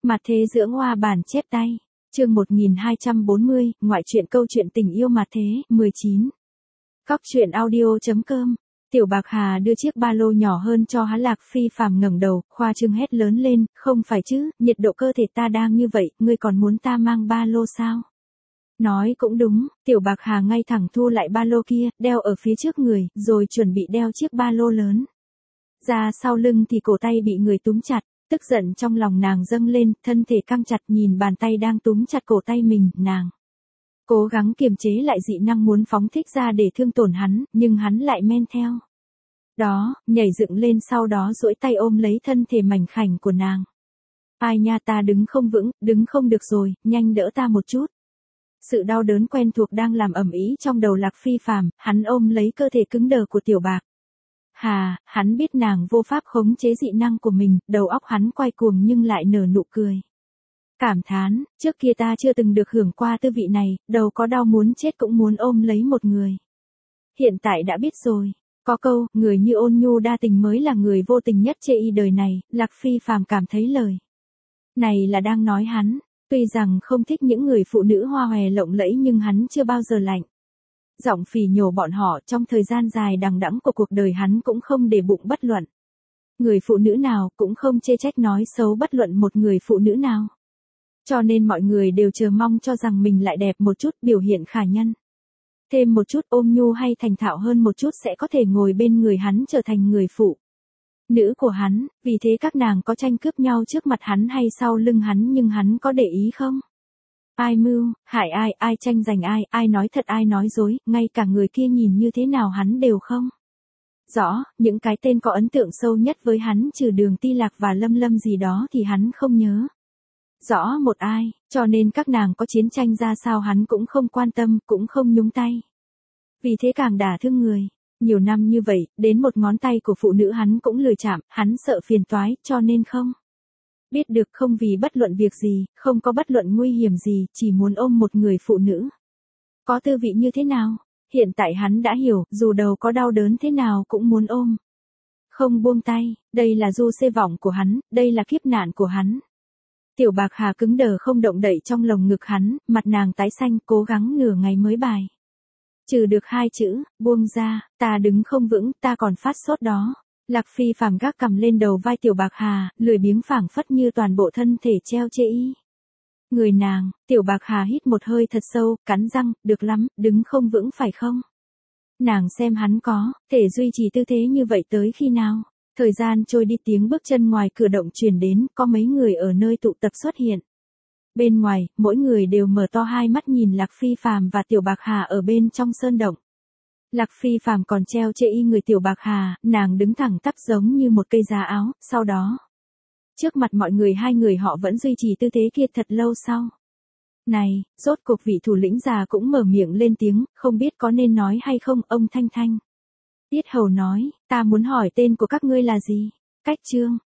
Mặt thế dưỡng hoa bản chép tay. Chương 1240, ngoại truyện câu chuyện tình yêu mặt thế, 19. Cóc truyện audio.com. Tiểu Bạc Hà đưa chiếc ba lô nhỏ hơn cho hắn. Lạc Phi phàm ngẩng đầu, khoa trương hét lớn lên, không phải chứ, nhiệt độ cơ thể ta đang như vậy, ngươi còn muốn ta mang ba lô sao? Nói cũng đúng, Tiểu Bạc Hà ngay thẳng thu lại ba lô kia, đeo ở phía trước người, rồi chuẩn bị đeo chiếc ba lô lớn. Ra sau lưng thì cổ tay bị người túm chặt. Tức giận trong lòng nàng dâng lên, thân thể căng chặt nhìn bàn tay đang túm chặt cổ tay mình, nàng cố gắng kiềm chế lại dị năng muốn phóng thích ra để thương tổn hắn, nhưng hắn lại men theo. Đó, nhảy dựng lên sau đó duỗi tay ôm lấy thân thể mảnh khảnh của nàng. Ai nha, ta đứng không vững, đứng không được rồi, nhanh đỡ ta một chút. Sự đau đớn quen thuộc đang làm ầm ĩ trong đầu Lạc Phi phàm, hắn ôm lấy cơ thể cứng đờ của Tiểu Bạc Hà, hắn biết nàng vô pháp khống chế dị năng của mình, đầu óc hắn quay cuồng nhưng lại nở nụ cười. Cảm thán, trước kia ta chưa từng được hưởng qua tư vị này, đầu có đau muốn chết cũng muốn ôm lấy một người. Hiện tại đã biết rồi, có câu, người như ôn nhu đa tình mới là người vô tình nhất chê y đời này, Lạc Phi phàm cảm thấy lời này là đang nói hắn, tuy rằng không thích những người phụ nữ hoa hòe lộng lẫy nhưng hắn chưa bao giờ lạnh giọng phỉ nhổ bọn họ. Trong thời gian dài đằng đẵng của cuộc đời hắn cũng không để bụng bất luận người phụ nữ nào, cũng không chê trách nói xấu bất luận một người phụ nữ nào. Cho nên mọi người đều chờ mong cho rằng mình lại đẹp một chút, biểu hiện khả nhân thêm một chút, ôm nhu hay thành thạo hơn một chút sẽ có thể ngồi bên người hắn trở thành người phụ nữ của hắn. Vì thế các nàng có tranh cướp nhau trước mặt hắn hay sau lưng hắn, nhưng hắn có để ý không? Ai mưu, hại ai, ai tranh giành ai nói thật ai nói dối, ngay cả người kia nhìn như thế nào hắn đều không rõ. Những cái tên có ấn tượng sâu nhất với hắn trừ Đường Ti Lạc và Lâm Lâm gì đó thì hắn không nhớ rõ một ai, cho nên các nàng có chiến tranh ra sao hắn cũng không quan tâm, cũng không nhúng tay. Vì thế càng đả thương người. Nhiều năm như vậy, đến một ngón tay của phụ nữ hắn cũng lười chạm, hắn sợ phiền toái, cho nên không biết được, không vì bất luận việc gì, không có bất luận nguy hiểm gì, chỉ muốn ôm một người phụ nữ. Có tư vị như thế nào? Hiện tại hắn đã hiểu, dù đầu có đau đớn thế nào cũng muốn ôm. Không buông tay, đây là du xê vọng của hắn, đây là kiếp nạn của hắn. Tiểu Bạc Hà cứng đờ không động đậy trong lồng ngực hắn, mặt nàng tái xanh, cố gắng nửa ngày mới bài trừ được hai chữ, buông ra, ta đứng không vững, ta còn phát sốt đó. Lạc Phi phàm gác cằm lên đầu vai Tiểu Bạc Hà, lười biếng phảng phất như toàn bộ thân thể treo chê y người nàng. Tiểu Bạc Hà hít một hơi thật sâu, cắn răng, được lắm, đứng không vững phải không? Nàng xem hắn có thể duy trì tư thế như vậy tới khi nào? Thời gian trôi đi, tiếng bước chân ngoài cửa động truyền đến, có mấy người ở nơi tụ tập xuất hiện. Bên ngoài, mỗi người đều mở to hai mắt nhìn Lạc Phi phàm và Tiểu Bạc Hà ở bên trong sơn động. Lạc Phi phàm còn treo chê y người Tiểu Bạc Hà, nàng đứng thẳng tắp giống như một cây giá áo, sau đó trước mặt mọi người hai người họ vẫn duy trì tư thế kia thật lâu sau. Này, rốt cuộc vị thủ lĩnh già cũng mở miệng lên tiếng, không biết có nên nói hay không, ông Thanh Thanh. Tiết Hầu nói, ta muốn hỏi tên của các ngươi là gì? Cách Trương,